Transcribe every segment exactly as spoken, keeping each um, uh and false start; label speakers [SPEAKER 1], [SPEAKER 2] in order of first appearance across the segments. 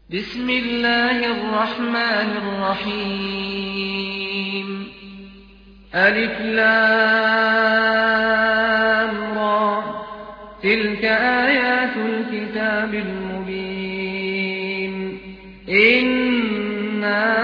[SPEAKER 1] بسم الله الرحمن الرحيم ألف لام را تلك آيات الكتاب المبين إنا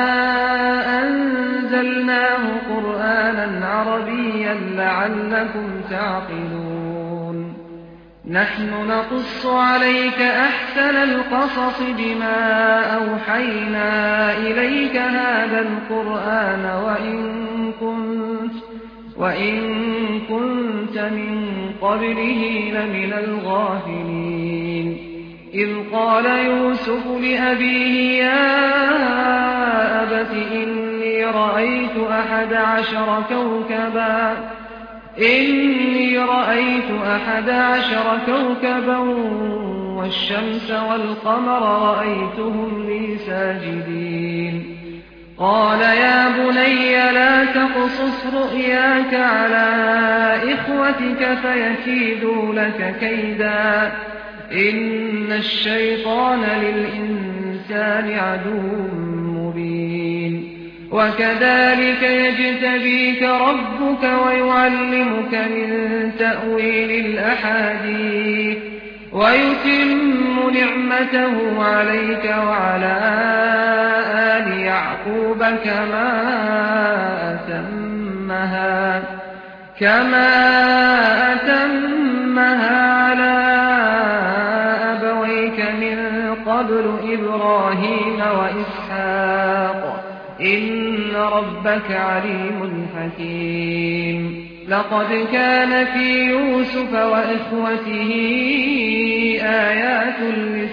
[SPEAKER 1] أنزلناه قرآنا عربيا لعلكم تعقلون نحن نقص عليك أحسن القصص بما أوحينا إليك هذا القرآن وإن كنت, وإن كنت من قبله لمن الغافلين إذ قال يوسف لأبيه يا أبت إني رأيت أحد عشر كوكبا إني رأيت أحد عشر كوكبا والشمس والقمر رأيتهم لي ساجدين قال يا بني لا تقصص رؤياك على إخوتك فيكيدوا لك كيدا إن الشيطان للإنسان عدو مبين وكذلك يجتبيك ربك ويعلمك من تأويل الأحاديث ويتم نعمته عليك وعلى آل يعقوب كما أتمها كما أتمها على أبويك من قبل إبراهيم وإسحاق إن ربك عليم حكيم لقد كان في يوسف وإخوته آيات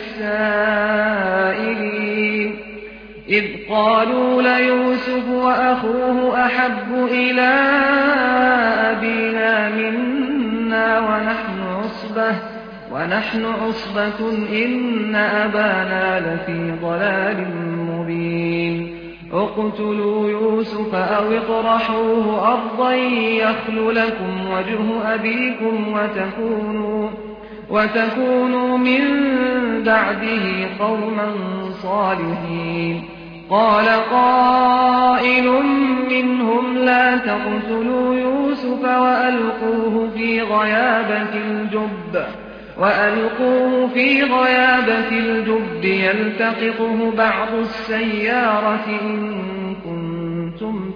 [SPEAKER 1] للسائلين إذ قالوا ليوسف وأخوه أحب إلى أبينا منا ونحن عصبة ونحن عصبة إن أبانا لفي ضلال مبين اقتلوا يوسف أو اطرحوه أرضا يخل لكم وجه أبيكم وتكونوا, وتكونوا من بعده قوما صالحين قال قائل منهم لا تقتلوا يوسف وألقوه في غيابة الجب وألقوه في غيابة الجب يلتقطه بعض السيارة إن كنتم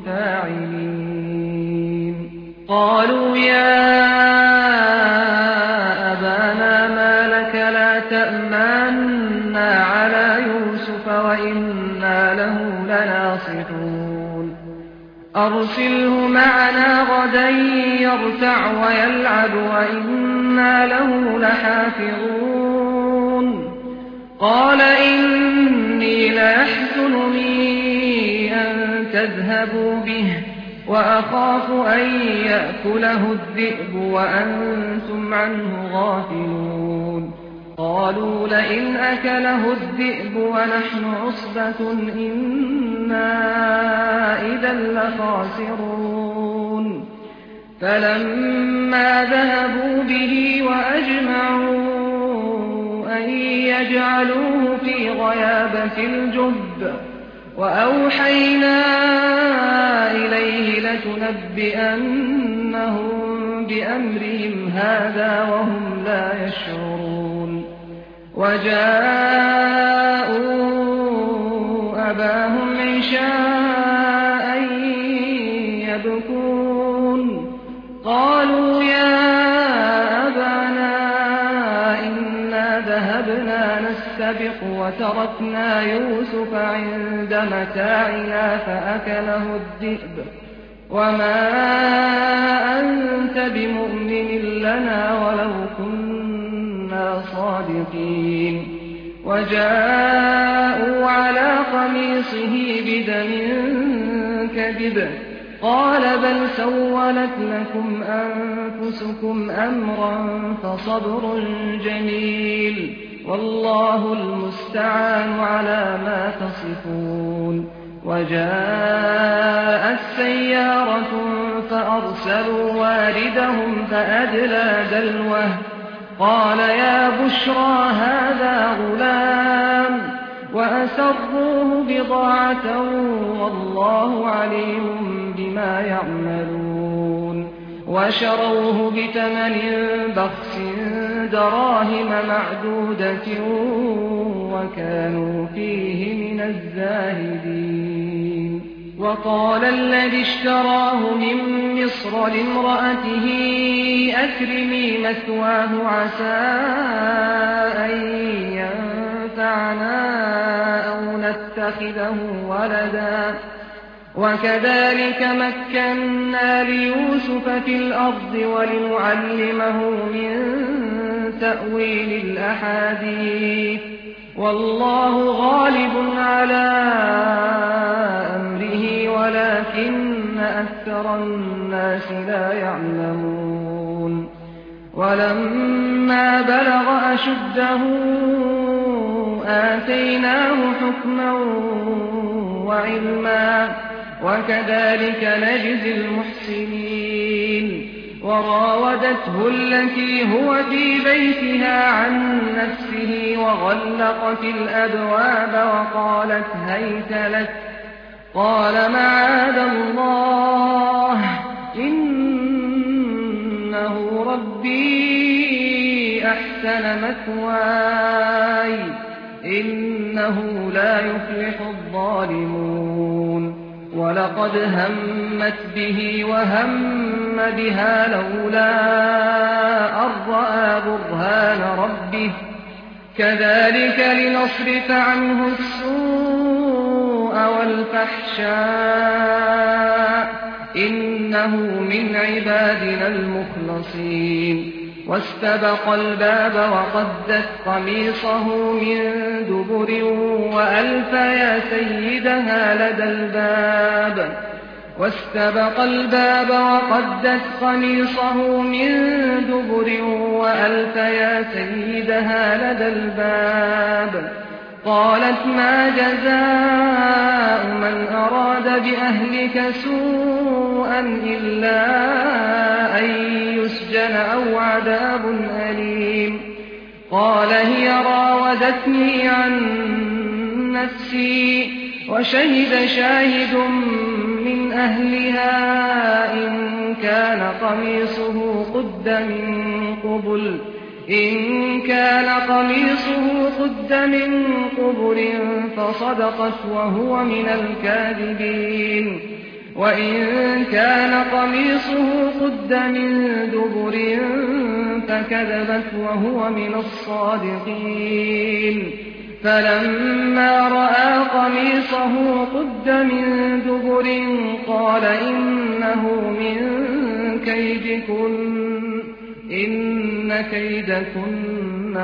[SPEAKER 1] فاعلين قالوا يا أبانا ما لك لا تأمنا على يوسف وإنا له لناصحون أرسله معنا غدا يرتع ويلعب وإنا له لحافظون قال إني ليحزنني أن تذهبوا به وأخاف أن يأكله الذئب وأنتم عنه غافلون قالوا لئن أكله الذئب ونحن عصبة إنا إذا لخاسرون فلما ذهبوا به وأجمعوا أن يجعلوه في غيابة الجب وأوحينا إليه لتنبئنهم بأمرهم هذا وهم لا يشعرون وجاءوا أباهم عشاء يبكون قالوا يا أبانا إنا ذهبنا نستبق وتركنا يوسف عند متاعنا فأكله الذئب وما أنت بمؤمن لنا ولو كنا صادقين وجاءوا على قميصه بدم كذب قال بل سولت لكم أنفسكم أمرا فصبر جميل والله المستعان على ما تصفون وجاءت سيارة فأرسلوا واردهم فأدلى دلوه قال يا بشرى هذا غلام طَاعَةً وَاللَّهُ عَلِيمٌ بِمَا يَعْمَلُونَ وَشَرَوْهُ بِثَمَنٍ بَخْسٍ دَرَاهِمَ مَعْدُودَةٍ وَكَانُوا فِيهِ مِنَ الزَّاهِدِينَ وَقَالَ الَّذِي اشْتَرَاهُ مِن مِّصْرَ لِامْرَأَتِهِ أَكْرِمِي مَثْوَاهُ عَسَىٰ أَن يَنفَعَنَا أَوْ نَتَّخِذَهُ وَلَدًا وَكَذَٰلِكَ مَكَّنَّا لِيُوسُفَ فِي الْأَرْضِ وَلِنُعَلِّمَهُ مِن تَأْوِيلِ الْأَحَادِيثِ ۚ وَاللَّهُ غَالِبٌ عَلَىٰ أَمْرِهِ وَلَٰكِنَّ أَكْثَرَ النَّاسِ لَا يَعْلَمُونَ وَلَمَّا بَلَغَ أَشُدَّهُ آتَيْنَاهُ حُكْمًا وَعِلْمًا ۚ وَكَذَٰلِكَ نَجْزِي الْمُحْسِنِينَ وَرَاوَدَتْهُ الَّتِي هُوَ فِي بَيْتِهَا عَن نَّفْسِهِ وَغَلَّقَتِ الْأَبْوَابَ وَقَالَتْ هَيْتَ لَكَ ۚ قَالَ مَعَاذَ اللَّهِ ۖ إِنَّهُ رَبِّي أَحْسَنَ مَثْوَايَ ۖ إِنَّهُ لَا يُفْلِحُ الظَّالِمُونَ وَلَقَدْ هَمَّتْ بِهِ وَهَمَّ بِهَا لَوْلَا أَن رَّأَىٰ بُرْهَانَ رَبِّهِ ۚ كَذَٰلِكَ لِنَصْرِفَ عَنْهُ السُّوءَ وَالْفَحْشَاءَ ۚ إِنَّهُ مِنْ عِبَادِنَا الْمُخْلَصِينَ وَاسْتَبَقَ الْبَابَ وَقَدَّتْ قَمِيصَهُ مِن دُبُرٍ وَأَلْفَ يَا سَيِّدَهَا لَدَى الْبَابِ وَاسْتَبَقَ الْبَابَ وَقَدَّتْ قَمِيصَهُ مِن دُبُرٍ وَأَلْفَ يَا سَيِّدَهَا لَدَى الْبَابِ قَالَتْ مَا جَزَاءُ مَنْ أَرَادَ بِأَهْلِكَ سُوءًا إِلَّا أَن يُسْجَنَ أَوْ عَذَابٌ أَلِيمٌ قَالَ هِيَ رَاوَدَتْنِي عَن نَّفْسِي وَشَهِدَ شَاهِدٌ مِّنْ أَهْلِهَا إِن كَانَ قَمِيصُهُ قُدَّ مِن قُبُلٍ إِن كَانَ قَمِيصُهُ قُدَّ مِن قُبُلٍ فَصَدَقَتْ وَهُوَ مِنَ الْكَاذِبِينَ وَإِن كَانَ قَمِيصُهُ قُدَّ مِن دُبُرٍ فَكَذَبَتْ وَهُوَ مِنَ الصَّادِقِينَ فَلَمَّا رَأَىٰ قَمِيصَهُ قُدَّ مِن دُبُرٍ قَالَ إِنَّهُ مِن كَيْدِكُنَّ ۖ إِنَّ كَيْدَكُنَّ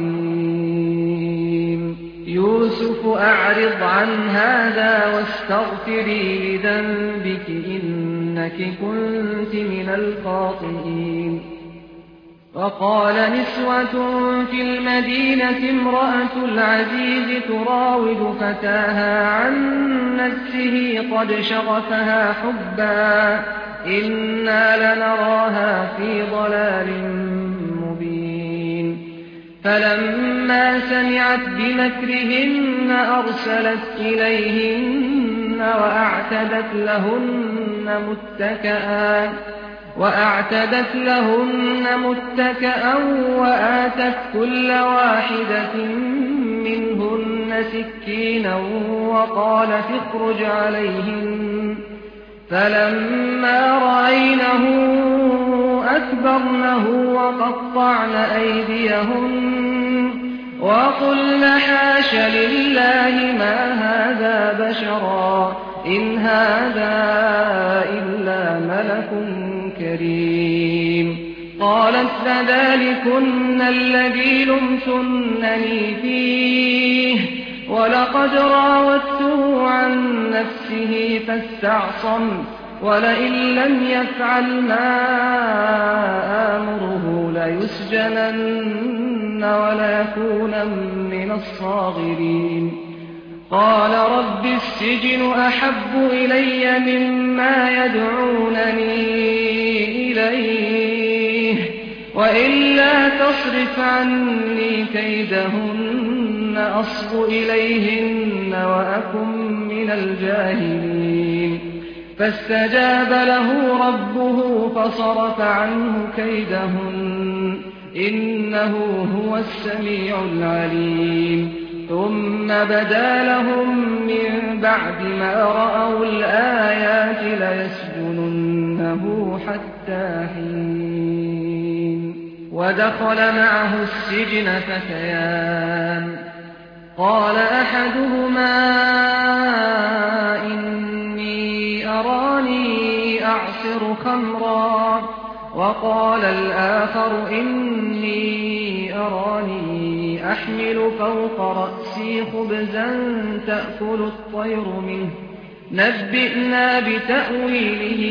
[SPEAKER 1] عَظِيمٌ يُوسُفُ أَعْرِضْ عَنْ هَٰذَا وَاسْتَغْفِرِي لِذَنبِكِ إِنَّكِ كُنتِ مِنَ الْخَاطِئِينَ وَقَالَ نِسْوَةٌ فِي الْمَدِينَةِ امْرَأَتُ الْعَزِيزِ تُرَاوِدُ فَتَاهَا عَن نَّفْسِهِ قَدْ شَغَفَهَا حُبًّا إِنَّا لَنَرَاهَا فِي ضَلَالٍ مُّبِينٍ فَلَمَّا سَمِعَتْ بِمَكْرِهِنَّ أَرْسَلَتْ إِلَيْهِنَّ وَأَعْتَدَتْ لَهُنَّ مُتَّكَأً وَأَعْتَدَتْ لَهُنَّ مُتَّكَأً وَآتَتْ كُلَّ وَاحِدَةٍ مِّنْهُنَّ سِكِّينًا وَقَالَتِ اخْرُجْ عَلَيْهِنَّ فَلَمَّا رَأَيْنَهُ أَكْبَرْنَهُ وَقَطَّعْنَ أَيْدِيَهُنَّ وَقُلْنَ حَاشَ لِلَّهِ مَا هَٰذَا بَشَرًا إِنْ هَٰذَا إِلَّا مَلَكٌ كَرِيمٌ قَالَتْ فَذَٰلِكُنَّ الَّذِي لُمْتُنَّنِي فِيهِ وَلَقَدْ رَاوَدتُّهُ عَن نَّفْسِهِ فَاسْتَعْصَمَ وَلَئِن لَّمْ يَفْعَلْ مَا آمُرُهُ لَيُسْجَنَنَّ وَلَيَكُونًا مِّنَ الصَّاغِرِينَ قَالَ رَبِّ السِّجْنُ أَحَبُّ إِلَيَّ مِمَّا يَدْعُونَنِي إِلَيْهِ وَإِلَّا تَصْرِفْ عَنِّي كَيْدَهُنَّ أصب إليهن وأكن من الجاهلين فاستجاب له ربه فصرف عنه كيدهن إنه هو السميع العليم ثم بدا لهم من بعد ما رأوا الآيات ليسجننه حتى حين ودخل معه السجن فتيان قال أحدهما إني أراني أعصر خمرا وقال الآخر إني أراني أحمل فوق رأسي خبزا تأكل الطير منه نبئنا بتأويله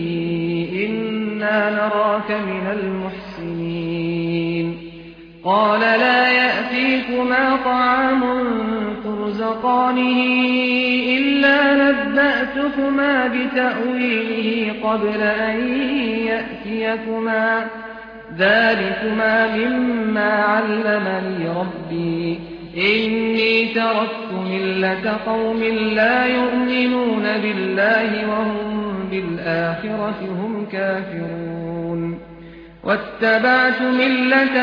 [SPEAKER 1] إنا نراك من المحسنين قال لا يأتيكما طعام ترزقانه إلا نبأتكما بتأويله قبل أن يأتيكما ذلكما مما علمني ربي إني تركت ملة قوم لا يؤمنون بالله وهم بالآخرة هم كافرون واتبعت ملة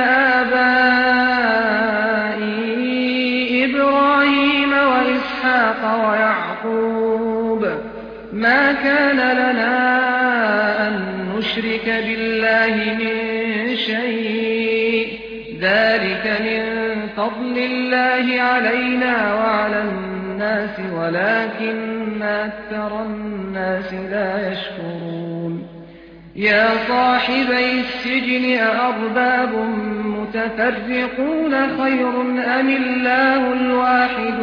[SPEAKER 1] آبائي إبراهيم وإسحاق ويعقوب ما كان لنا أن نشرك بالله من شيء ذلك من فضل الله علينا وعلى الناس ولكن أكثر الناس لا يشكرون يا صاحبي السجن أأرباب متفرقون خير أم الله الواحد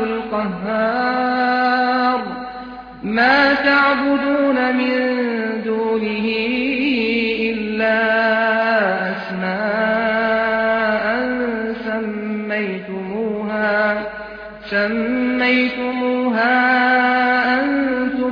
[SPEAKER 1] القهار ما تعبدون من دونه إلا أسماء سميتموها سميتموها أنتم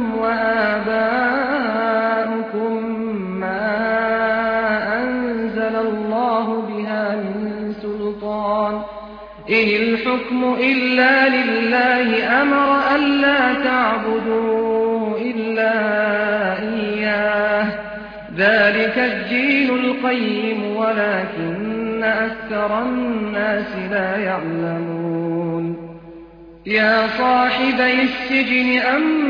[SPEAKER 1] وآباؤكم ما أنزل الله بها من سلطان إن الحكم إلا لله أمر ألا تعبدوا إلا إياه ذلك الدين القيم ولكن أكثر الناس لا يعلمون يا صاحبي السجن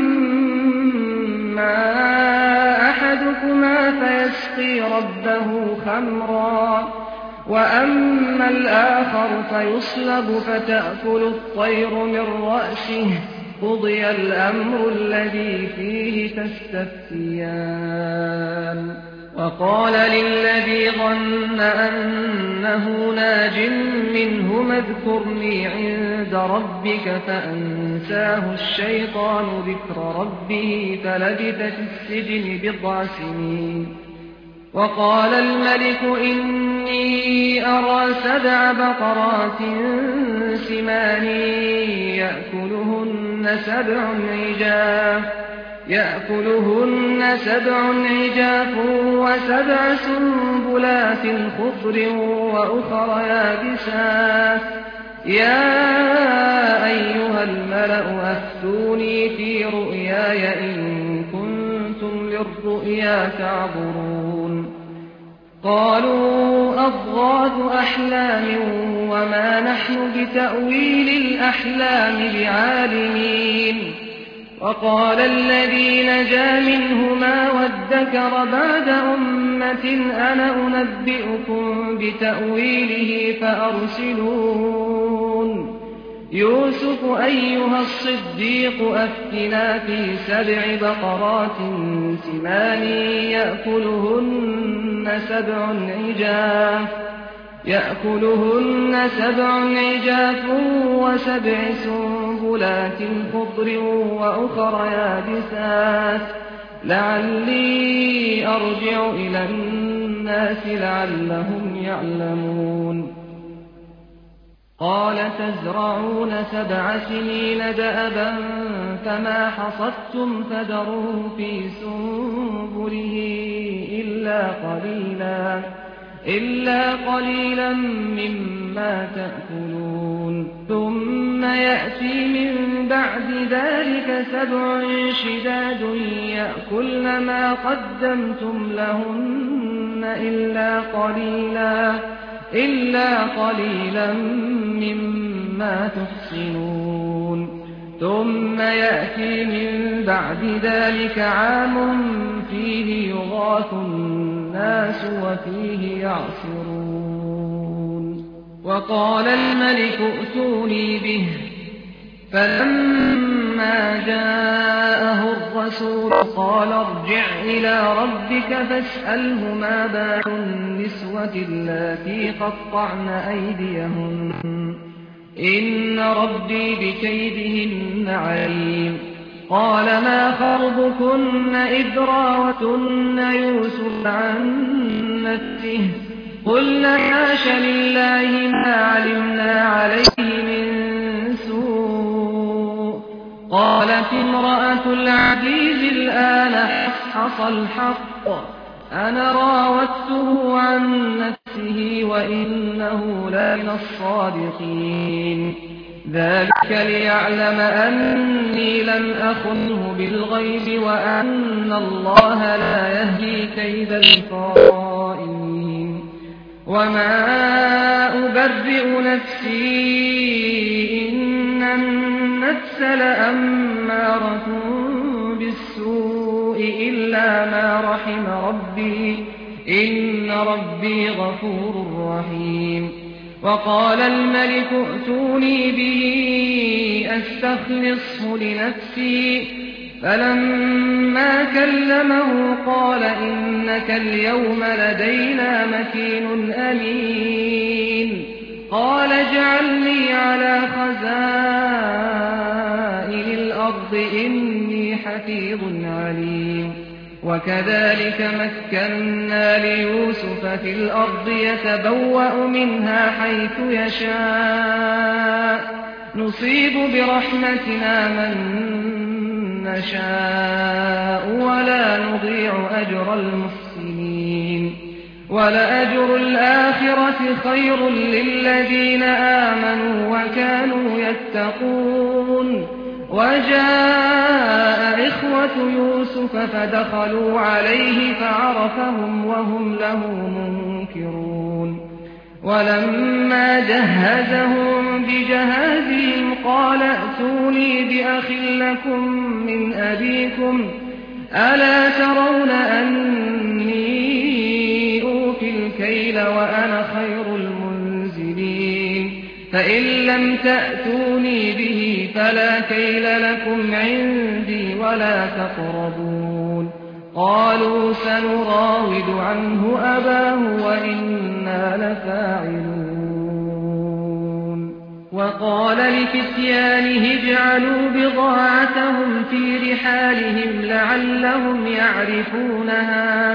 [SPEAKER 1] أما أحدكما فيسقي ربه خمرا وأما الآخر فيصلب فتأكل الطير من رأسه قضي الأمر الذي فيه تستفتيان وقال للذي ظن أنه ناج منهما اذكرني عند ربك فأنساه الشيطان ذكر ربه فلبث في السجن بضع سنين وقال الملك إني أرى سبع بقرات سمان يأكلهن سبع عجاف يأكلهن سبع عجاف وسبع سنبلات خضر وأخر يابسات يا أيها الملأ أفتوني في رؤياي إن كنتم للرؤيا تعبرون قالوا أضغاث أحلام وما نحن بتأويل الأحلام بعالمين وقال الذي نجا منهما وادكر بعد أمة أنا أنبئكم بتأويله فأرسلون يوسف أيها الصديق أفتنا في سبع بقرات سمان يأكلهن سبع عجاف يأكلهن سبع عجاف وسبع سنبلات خضر وأخر يابسات لعلي أرجع إلى الناس لعلهم يعلمون قال تزرعون سبع سنين دأبا فما حصدتم فذروه في سنبله إلا قليلا إلا قليلا مما تأكلون ثم يأتي من بعد ذلك سبع شداد يأكلن ما قدمتم لهن إلا قليلا إلا قليلا مما تحصنون ثم يأتي من بعد ذلك عام فيه يغاث الناس وفيه يعصرون وقال الملك ائتوني به فلما جاءه الرسول قال ارجع إلى ربك فاسأله ما بال النسوة اللاتي قطعن أيديهن إن ربي بكيدهن عليم قال ما خطبكن إذ راوتن يوسف عن نفسه قلنا حاش لله ما علمنا عليه من سوء قالت امرأة العزيز الآن حصحص الحق أنا راودته عن نفسه وإنه لمن الصادقين ذلك ليعلم أني لم أخنه بالغيب وأن الله لا يهدي كيد الخائنين وما أبرئ نفسي إن النفس لأمارة بالسوء إلا ما رحم ربي إن ربي غفور رحيم وقال الملك ائتوني به أستخلصه لنفسي فلما كلمه قال إنك اليوم لدينا مكين أمين قال اجعلني على خزائن الأرض إني حفيظ عليم وكذلك مكنا ليوسف في الأرض يتبوأ منها حيث يشاء نصيب برحمتنا من نشاء ولا نضيع أجر المحسنين ولأجر الآخرة خير للذين آمنوا وكانوا يتقون وجاء إخوة يوسف فدخلوا عليه فعرفهم وهم له منكرون ولما جهزهم بجهازهم قال ائتوني بأخ لكم من أبيكم ألا ترون أني أوفي الكيل وأنا خير المنزلين فإن لم تأتوني به فلا كيل لكم عندي ولا تقربون قالوا سنراود عنه أباه وإنا لفاعلون وقال لفتيانه اجعلوا بضاعتهم في رحالهم لعلهم يعرفونها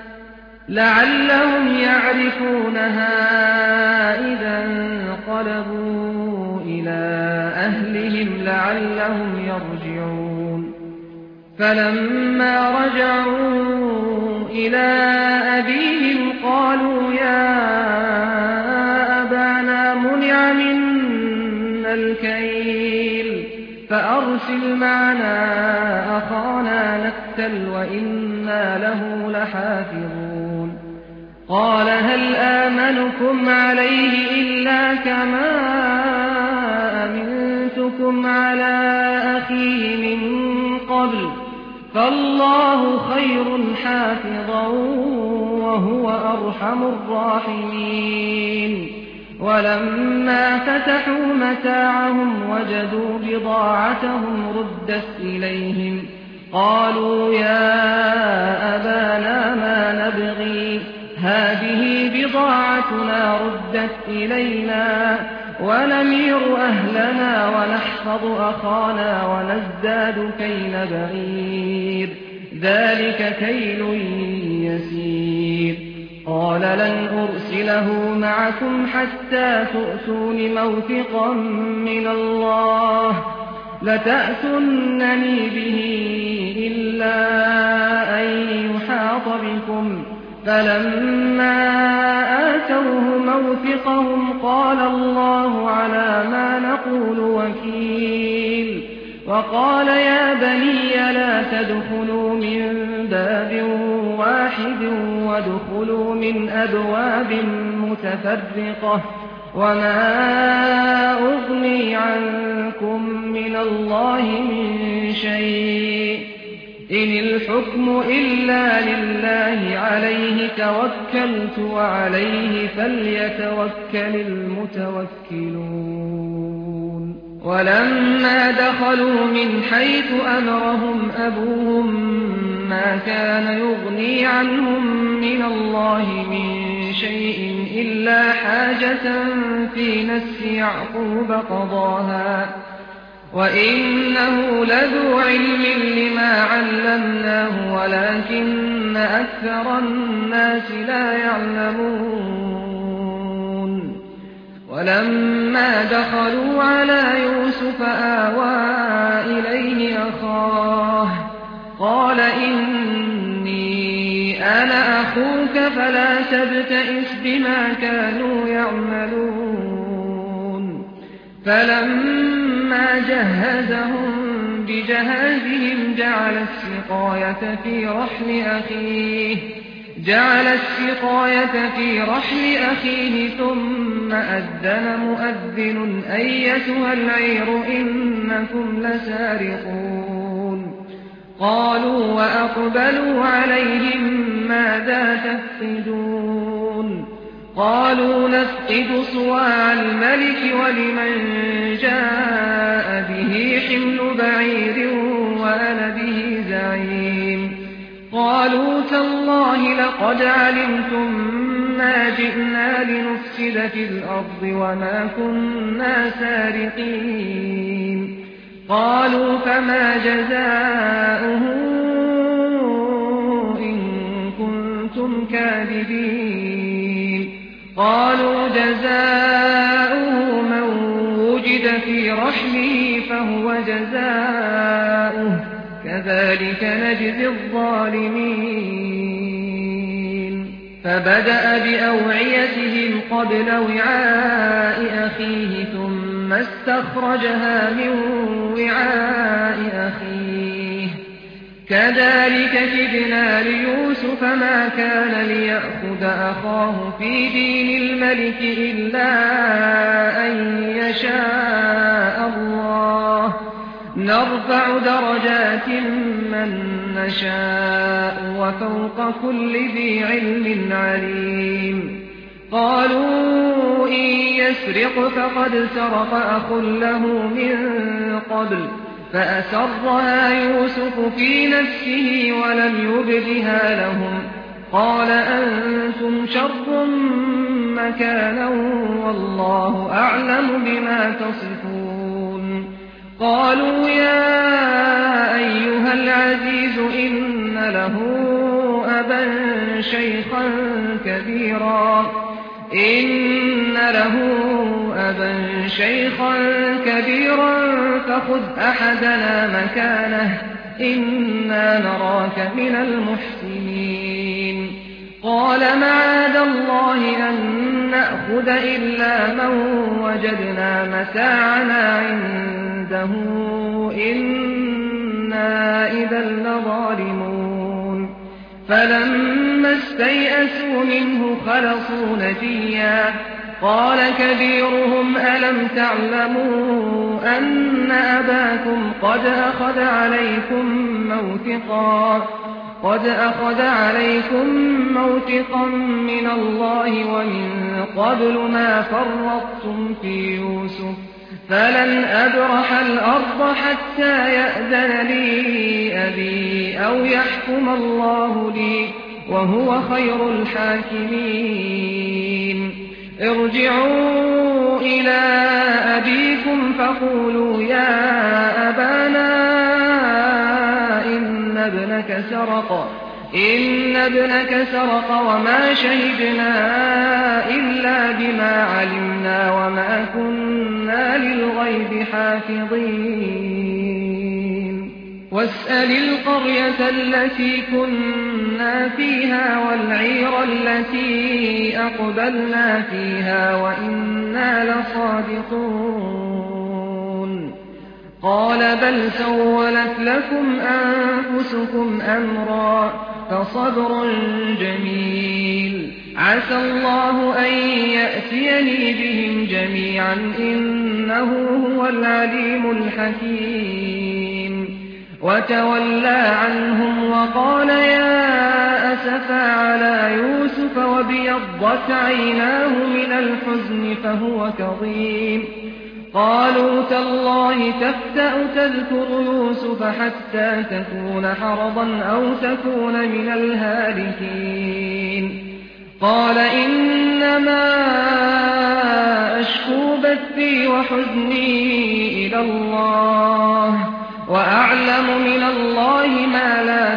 [SPEAKER 1] لعلهم يعرفونها إذا انقلبوا إلى أهلهم لعلهم يرجعون فلما رجعوا إلى أبيهم قالوا يا أبانا منع منا الكيل فأرسل معنا أخانا نكتل وإنا له لحافظون قال هل آمنكم عليه إلا كما أمنتكم على أخيه من قبل فالله خير حافظا وهو أرحم الراحمين ولما فتحوا متاعهم وجدوا بضاعتهم ردت إليهم قالوا يا أبانا ما نبغي هذه بضاعتنا ردت إلينا ونمير أهلنا ونحفظ أخانا ونزداد كيل بعير ذلك كيل يسير قال لن أرسله معكم حتى تؤتون موثقا من الله لتأتونني به إلا أن يحاط بكم فلما وآتوه موثقهم قال الله على ما نقول وكيل وقال يا بني لا تدخلوا من باب واحد وادخلوا من أبواب متفرقة وما أغني عنكم من الله من شيء إن الحكم إلا لله عليه توكلت وعليه فليتوكل المتوكلون ولما دخلوا من حيث أمرهم أبوهم ما كان يغني عنهم من الله من شيء إلا حاجة في نفس يعقوب قضاها وإنه لذو علم لما علمناه ولكن أكثر الناس لا يعلمون ولما دخلوا على يوسف آوى إليه أخاه قال إني أنا أخوك فلا تبتئس بما كانوا يعملون فلما جهزهم بجهازهم جعل السقاية في رحل أخيه جعل السقاية في رحل أخيه ثم أذن مؤذن أيتها العير إنكم لسارقون قالوا وأقبلوا عليهم ماذا تفقدون قالوا نفقد صواع الملك ولمن جاء به حمل بعير وأنا به زعيم قالوا تالله لقد علمتم ما جئنا لنفسد في الأرض وما كنا سارقين قالوا فما جزاؤه إن كنتم كاذبين قالوا جزاؤه من وجد في رحله فهو جزاؤه كذلك نجزي الظالمين فبدأ بأوعيتهم قبل وعاء أخيه ثم استخرجها من وعاء أخيه كذلك كدنا ليوسف ما كان ليأخذ أخاه في دين الملك إلا أن يشاء الله نرفع درجات من نشاء وفوق كل ذي علم عليم قالوا إن يسرق فقد سرق أخ له من قبل فأسرها يوسف في نفسه ولم يبدها لهم قال أنتم شر مكانا والله أعلم بما تصفون قالوا يا أيها العزيز إن له أبا شيخا كبيرا إن له أبا شيخا كبيرا فخذ أحدنا مكانه إنا نراك من المحسنين قال معاذ الله أن نأخذ إلا من وجدنا متاعنا عنده إنا إذا لظالمون فلما استيئسوا منه خلصوا نجيا قال كبيرهم ألم تعلموا أن أباكم قد أخذ عليكم موثقا قد أخذ عليكم موثقا من الله ومن قبل ما فرطتم في يوسف فلن أبرح الأرض حتى يأذن لي أبي أو يحكم الله لي وهو خير الحاكمين ارجعوا إلى أبيكم فقولوا يا أبانا إن ابنك سرق إن ابنك سرق وما شهدنا إلا بما علمنا وما كنا للغيب حافظين واسأل القرية التي كنا فيها والعير التي أقبلنا فيها وإنا لصادقون قال بل سولت لكم أنفسكم أمرا فصبر جميل عسى الله أن يأتيني بهم جميعا إنه هو العليم الحكيم وتولى عنهم وقال يا أسفا على يوسف وابيضت عيناه من الحزن فهو كظيم قالوا تالله تفتأ تذكر يوسف حتى تكون حرضا أو تكون من الهالكين قال إنما أشكو بثي وحزني إلى الله وأعلم من الله ما لا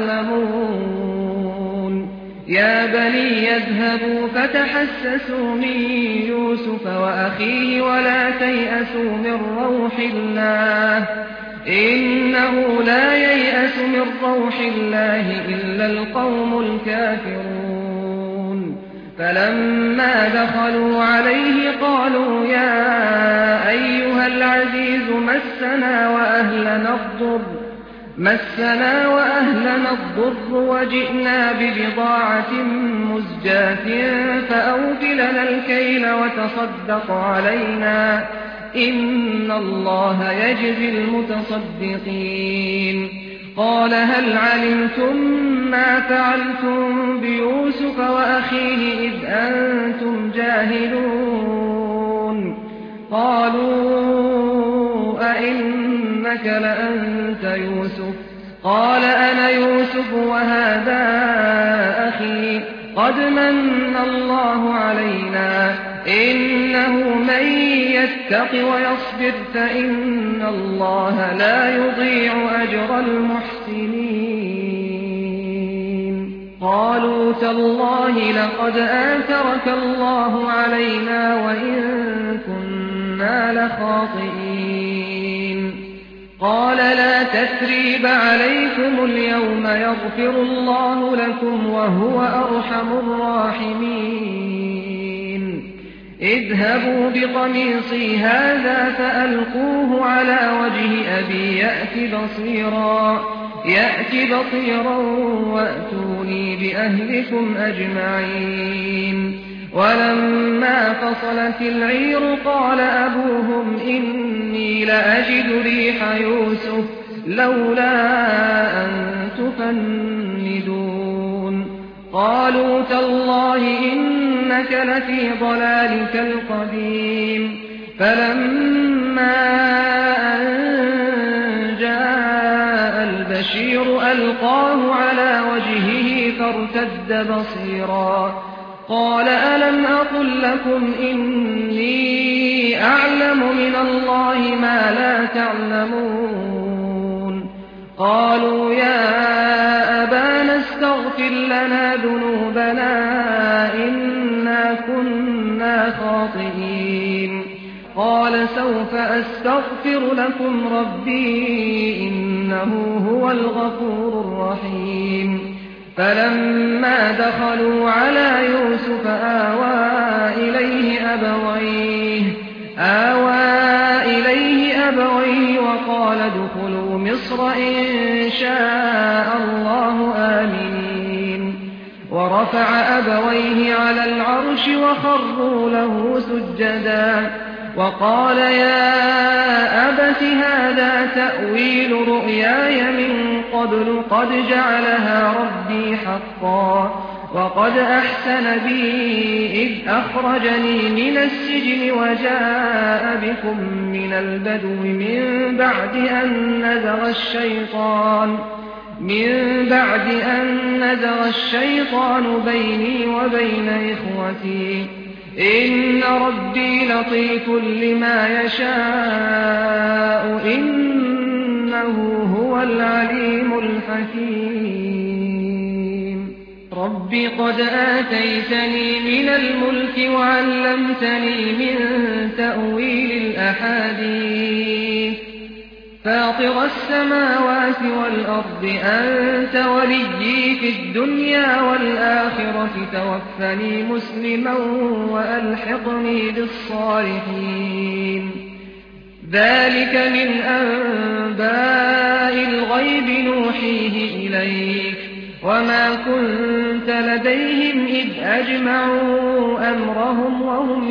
[SPEAKER 1] تعلمون يا بني يذهبوا فتحسسوا من يوسف وأخيه ولا تيأسوا من روح الله إنه لا ييأس من روح الله إلا القوم الكافرون فلما دخلوا عليه قالوا يا أيها العزيز مسنا وأهلنا الضر مسنا وأهلنا الضر وجئنا ببضاعة مزجاة فأوف لنا الكيل وتصدق علينا إن الله يجزي المتصدقين قال هل علمتم ما فعلتم بيوسف وأخيه إذ أنتم جاهلون قالوا أئنك لأنت يوسف قال أنا يوسف وهذا أخي قد من الله علينا إنه من يتق ويصبر فإن الله لا يضيع أجر المحسنين قالوا تالله لقد آثرك الله علينا وإن كنا لخاطئين قال لا تثريب عليكم اليوم يغفر الله لكم وهو أرحم الراحمين اذهبوا بقميصي هذا فألقوه على وجه أبي يأت بصيرا يأت بصيرا وأتوني بأهلكم أجمعين ولما فصلت العير قال أبوهم إني لأجد ريح يوسف لولا أن تفندون قالوا تالله إنك لفي ضلالك القديم فلما أن جاء البشير ألقاه على وجهه فارتد بصيرا قال ألم أقل لكم إني أعلم من الله ما لا تعلمون قالوا يا أبانا استغفر لنا ذنوبنا إنا كنا خاطئين قال سوف أستغفر لكم ربي إنه هو الغفور الرحيم فلما دخلوا على يوسف آوى إليه أبويه آوى إليه أبويه وقال ادخلوا مصر إن شاء الله آمنين ورفع أبويه على العرش وخروا له سجدا وقال يا أبت هذا تأويل رؤياي من قبل قد جعلها ربي حقا وقد أحسن بي إذ أخرجني من السجن وجاء بكم من البدو من بعد أن نزغ الشيطان من بعد أن نزغ الشيطان بيني وبين إخوتي إن ربي لطيف لما يشاء إنه هو العليم الحكيم رب قد آتيتني من الملك وعلمتني من تأويل الأحاديث فاطر السماوات والأرض أنت وليي في الدنيا والآخرة توفني مسلما وألحقني بالصالحين ذلك من أنباء الغيب نوحيه إليك وما كنت لديهم إذ أجمعوا أمرهم وهم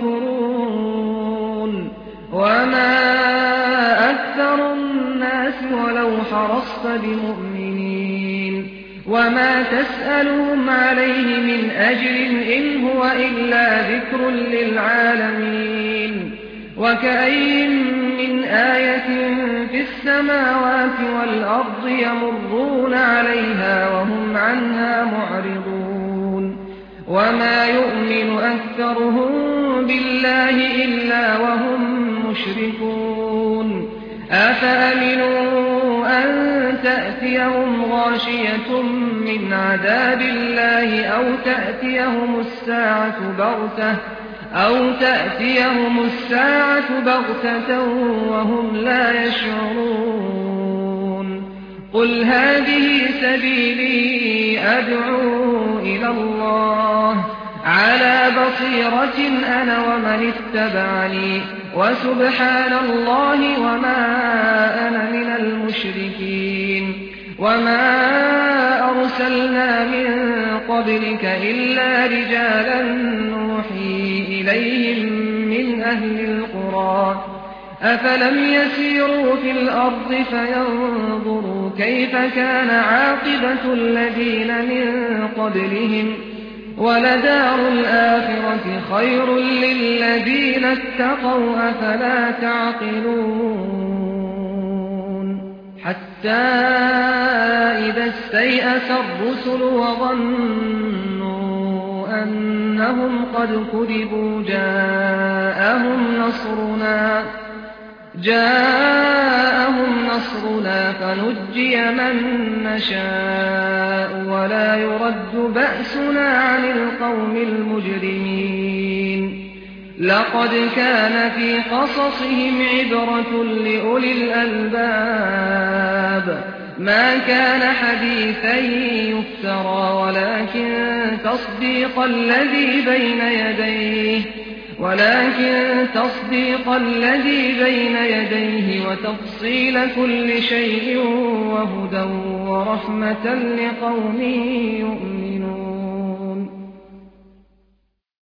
[SPEAKER 1] يمكرون وما أكثر الناس ولو حرصت بمؤمنين وما تسألهم عليه من أجر إن هو إلا ذكر للعالمين وكأي من آية في السماوات والأرض يمرون عليها وهم عنها معرضون وما يؤمن أكثرهم بالله إلا وهم مشركون أفأمنوا أن تأتيهم غاشية من عذاب الله أو تأتيهم الساعة بغتة أو تأتيهم الساعة بغتة وهم لا يشعرون قل هذه سبيلي أدعو إلى الله على بصيرة أنا ومن اتبعني وسبحان الله وما أنا من المشركين وما أرسلنا من قبلك إلا رجالا نوحي إليهم من أهل القرى أفلم يسيروا في الأرض فينظروا كيف كان عاقبة الذين من قبلهم ولدار الآخرة خير للذين اتقوا أفلا تعقلون حتى إذا استيأس الرسل وظنوا أنهم قد كذبوا جاءهم نصرنا جاءهم نصرنا فنجي من نشاء ولا يرد بأسنا عن القوم المجرمين لقد كان في قصصهم عبرة لأولي الألباب ما كان حديثا يفترى ولكن تصديق الذي بين يديه ولكن تصديق الذي بين يديه وتفصيل كل شيء وهدى ورحمة لقوم يؤمنون